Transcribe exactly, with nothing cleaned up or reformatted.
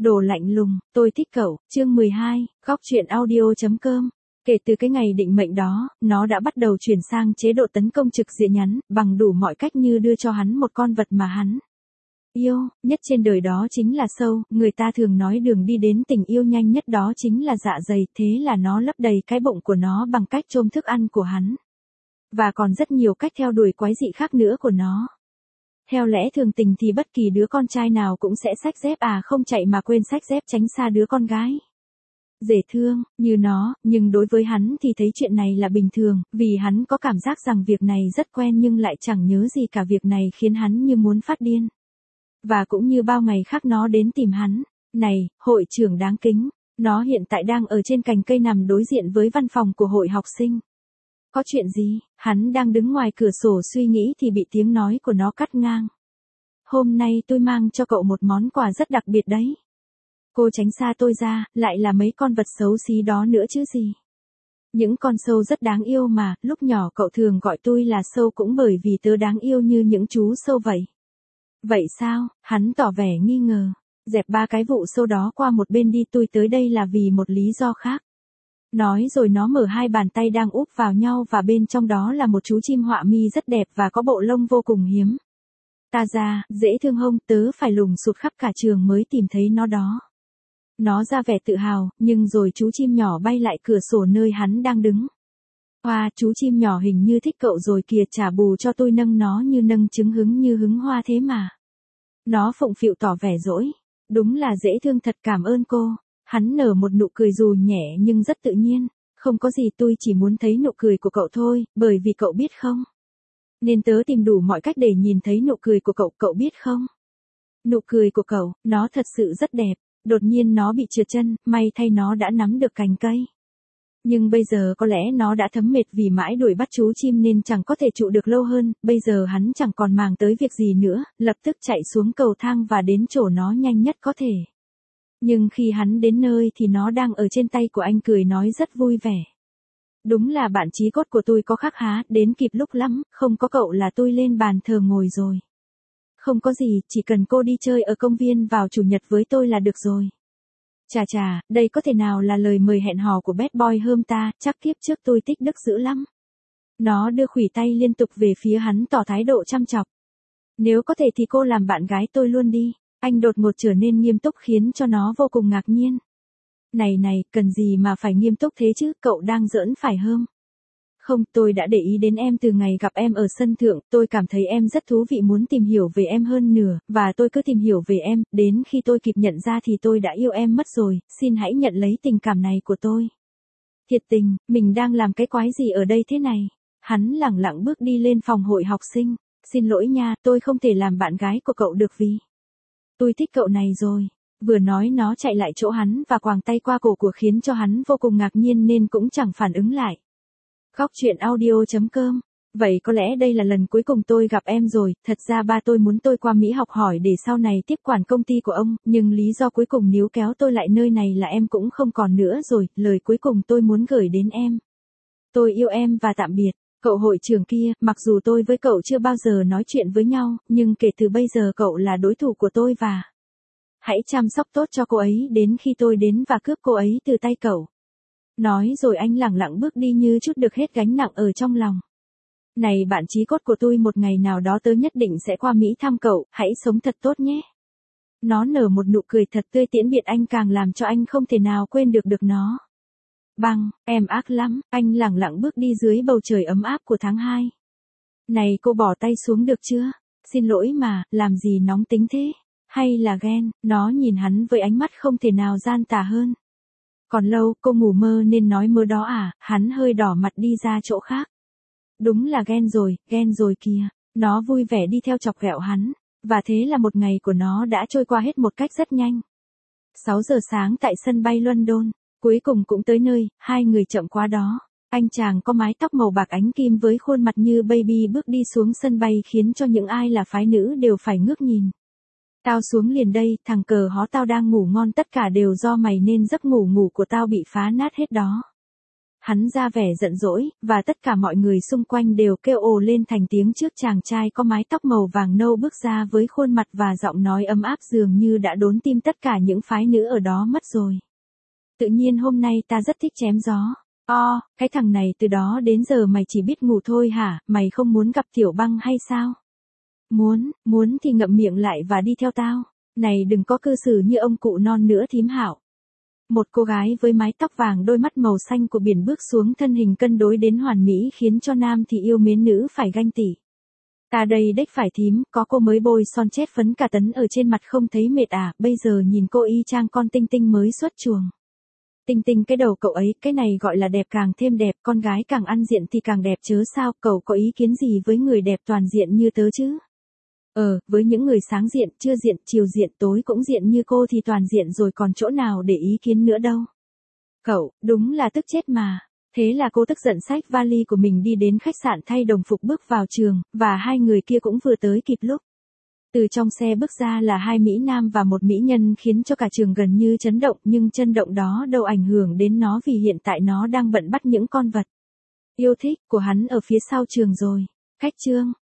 Đồ lạnh lùng, tôi thích cậu, chương mười hai, góc truyện audio.com. Kể từ cái ngày định mệnh đó, nó đã bắt đầu chuyển sang chế độ tấn công trực diện nhắn, bằng đủ mọi cách như đưa cho hắn một con vật mà hắn yêu, nhất trên đời đó chính là sâu, người ta thường nói đường đi đến tình yêu nhanh nhất đó chính là dạ dày, thế là nó lấp đầy cái bụng của nó bằng cách chôm thức ăn của hắn. Và còn rất nhiều cách theo đuổi quái dị khác nữa của nó. Theo lẽ thường tình thì bất kỳ đứa con trai nào cũng sẽ xách dép à không chạy mà quên xách dép tránh xa đứa con gái dễ thương, như nó, nhưng đối với hắn thì thấy chuyện này là bình thường, vì hắn có cảm giác rằng việc này rất quen nhưng lại chẳng nhớ gì cả việc này khiến hắn như muốn phát điên. Và cũng như bao ngày khác nó đến tìm hắn, này, hội trưởng đáng kính, nó hiện tại đang ở trên cành cây nằm đối diện với văn phòng của hội học sinh. Có chuyện gì? Hắn đang đứng ngoài cửa sổ suy nghĩ thì bị tiếng nói của nó cắt ngang. Hôm nay tôi mang cho cậu một món quà rất đặc biệt đấy. Cô tránh xa tôi ra, lại là mấy con vật xấu xí đó nữa chứ gì. Những con sâu rất đáng yêu mà, lúc nhỏ cậu thường gọi tôi là sâu cũng bởi vì tớ đáng yêu như những chú sâu vậy. Vậy sao? Hắn tỏ vẻ nghi ngờ. Dẹp ba cái vụ sâu đó qua một bên đi, tôi tới đây là vì một lý do khác. Nói rồi nó mở hai bàn tay đang úp vào nhau và bên trong đó là một chú chim họa mi rất đẹp và có bộ lông vô cùng hiếm. Ta ra, dễ thương hông, tớ phải lùng sụt khắp cả trường mới tìm thấy nó đó. Nó ra vẻ tự hào, nhưng rồi chú chim nhỏ bay lại cửa sổ nơi hắn đang đứng. Hoa, chú chim nhỏ hình như thích cậu rồi kìa, trả bù cho tôi nâng nó như nâng trứng hứng như hứng hoa thế mà. Nó phụng phịu tỏ vẻ dỗi. Đúng là dễ thương thật, cảm ơn cô. Hắn nở một nụ cười dù nhẹ nhưng rất tự nhiên. Không có gì, tôi chỉ muốn thấy nụ cười của cậu thôi, bởi vì cậu biết không? Nên tớ tìm đủ mọi cách để nhìn thấy nụ cười của cậu, cậu biết không? Nụ cười của cậu, nó thật sự rất đẹp. Đột nhiên nó bị trượt chân, may thay nó đã nắm được cành cây. Nhưng bây giờ có lẽ nó đã thấm mệt vì mãi đuổi bắt chú chim nên chẳng có thể trụ được lâu hơn, bây giờ hắn chẳng còn màng tới việc gì nữa, lập tức chạy xuống cầu thang và đến chỗ nó nhanh nhất có thể. Nhưng khi hắn đến nơi thì nó đang ở trên tay của anh cười nói rất vui vẻ. Đúng là bạn chí cốt của tôi có khác há, đến kịp lúc lắm, không có cậu là tôi lên bàn thờ ngồi rồi. Không có gì, chỉ cần cô đi chơi ở công viên vào chủ nhật với tôi là được rồi. Chà chà, đây có thể nào là lời mời hẹn hò của bad boy hôm ta, chắc kiếp trước tôi tích đức dữ lắm. Nó đưa khuỷu tay liên tục về phía hắn tỏ thái độ chăm chọc. Nếu có thể thì cô làm bạn gái tôi luôn đi. Anh đột ngột trở nên nghiêm túc khiến cho nó vô cùng ngạc nhiên. Này này, cần gì mà phải nghiêm túc thế chứ, cậu đang giỡn phải không? Không, tôi đã để ý đến em từ ngày gặp em ở sân thượng, tôi cảm thấy em rất thú vị, muốn tìm hiểu về em hơn nữa, và tôi cứ tìm hiểu về em, đến khi tôi kịp nhận ra thì tôi đã yêu em mất rồi, xin hãy nhận lấy tình cảm này của tôi. Thiệt tình, mình đang làm cái quái gì ở đây thế này? Hắn lẳng lặng bước đi lên phòng hội học sinh. Xin lỗi nha, tôi không thể làm bạn gái của cậu được vì tôi thích cậu này rồi. Vừa nói nó chạy lại chỗ hắn và quàng tay qua cổ của khiến cho hắn vô cùng ngạc nhiên nên cũng chẳng phản ứng lại. Góc truyện audio.com. Vậy có lẽ đây là lần cuối cùng tôi gặp em rồi, thật ra ba tôi muốn tôi qua Mỹ học hỏi để sau này tiếp quản công ty của ông, nhưng lý do cuối cùng níu kéo tôi lại nơi này là em cũng không còn nữa rồi, lời cuối cùng tôi muốn gửi đến em. Tôi yêu em và tạm biệt. Cậu hội trưởng kia, mặc dù tôi với cậu chưa bao giờ nói chuyện với nhau, nhưng kể từ bây giờ cậu là đối thủ của tôi và hãy chăm sóc tốt cho cô ấy đến khi tôi đến và cướp cô ấy từ tay cậu. Nói rồi anh lẳng lặng bước đi như chút được hết gánh nặng ở trong lòng. Này bạn chí cốt của tôi, một ngày nào đó tớ nhất định sẽ qua Mỹ thăm cậu, hãy sống thật tốt nhé. Nó nở một nụ cười thật tươi tiễn biệt anh, càng làm cho anh không thể nào quên được được nó. Băng, em ác lắm, anh lẳng lặng bước đi dưới bầu trời ấm áp của tháng hai. Này cô bỏ tay xuống được chưa? Xin lỗi mà, làm gì nóng tính thế? Hay là ghen? Nó nhìn hắn với ánh mắt không thể nào gian tà hơn. Còn lâu, cô ngủ mơ nên nói mơ đó à? Hắn hơi đỏ mặt đi ra chỗ khác. Đúng là ghen rồi, ghen rồi kìa. Nó vui vẻ đi theo chọc ghẹo hắn. Và thế là một ngày của nó đã trôi qua hết một cách rất nhanh. sáu giờ sáng tại sân bay London. Cuối cùng cũng tới nơi, hai người chậm quá đó. Anh chàng có mái tóc màu bạc ánh kim với khuôn mặt như baby bước đi xuống sân bay khiến cho những ai là phái nữ đều phải ngước nhìn. Tao xuống liền đây, thằng cờ hó, tao đang ngủ ngon, tất cả đều do mày nên giấc ngủ ngủ của tao bị phá nát hết đó. Hắn ra vẻ giận dỗi, và tất cả mọi người xung quanh đều kêu ồ lên thành tiếng trước chàng trai có mái tóc màu vàng nâu bước ra với khuôn mặt và giọng nói ấm áp dường như đã đốn tim tất cả những phái nữ ở đó mất rồi. Tự nhiên hôm nay ta rất thích chém gió. O, cái thằng này từ đó đến giờ mày chỉ biết ngủ thôi hả, mày không muốn gặp Tiểu Băng hay sao? Muốn, muốn thì ngậm miệng lại và đi theo tao. Này đừng có cư xử như ông cụ non nữa thím Hạo. Một cô gái với mái tóc vàng đôi mắt màu xanh của biển bước xuống, thân hình cân đối đến hoàn mỹ khiến cho nam thì yêu mến nữ phải ganh tị. Ta đây đếch phải thím, có cô mới bôi son chết phấn cả tấn ở trên mặt không thấy mệt à, bây giờ nhìn cô y chang con Tinh Tinh mới xuất chuồng. Tinh Tinh cái đầu cậu ấy, cái này gọi là đẹp càng thêm đẹp, con gái càng ăn diện thì càng đẹp chớ sao, cậu có ý kiến gì với người đẹp toàn diện như tớ chứ? Ờ, với những người sáng diện, trưa diện, chiều diện, tối cũng diện như cô thì toàn diện rồi còn chỗ nào để ý kiến nữa đâu. Cậu, đúng là tức chết mà. Thế là cô tức giận xách vali của mình đi đến khách sạn thay đồng phục bước vào trường, và hai người kia cũng vừa tới kịp lúc. Từ trong xe bước ra là hai mỹ nam và một mỹ nhân khiến cho cả trường gần như chấn động, nhưng chấn động đó đâu ảnh hưởng đến nó vì hiện tại nó đang bận bắt những con vật yêu thích của hắn ở phía sau trường rồi. Khách trương,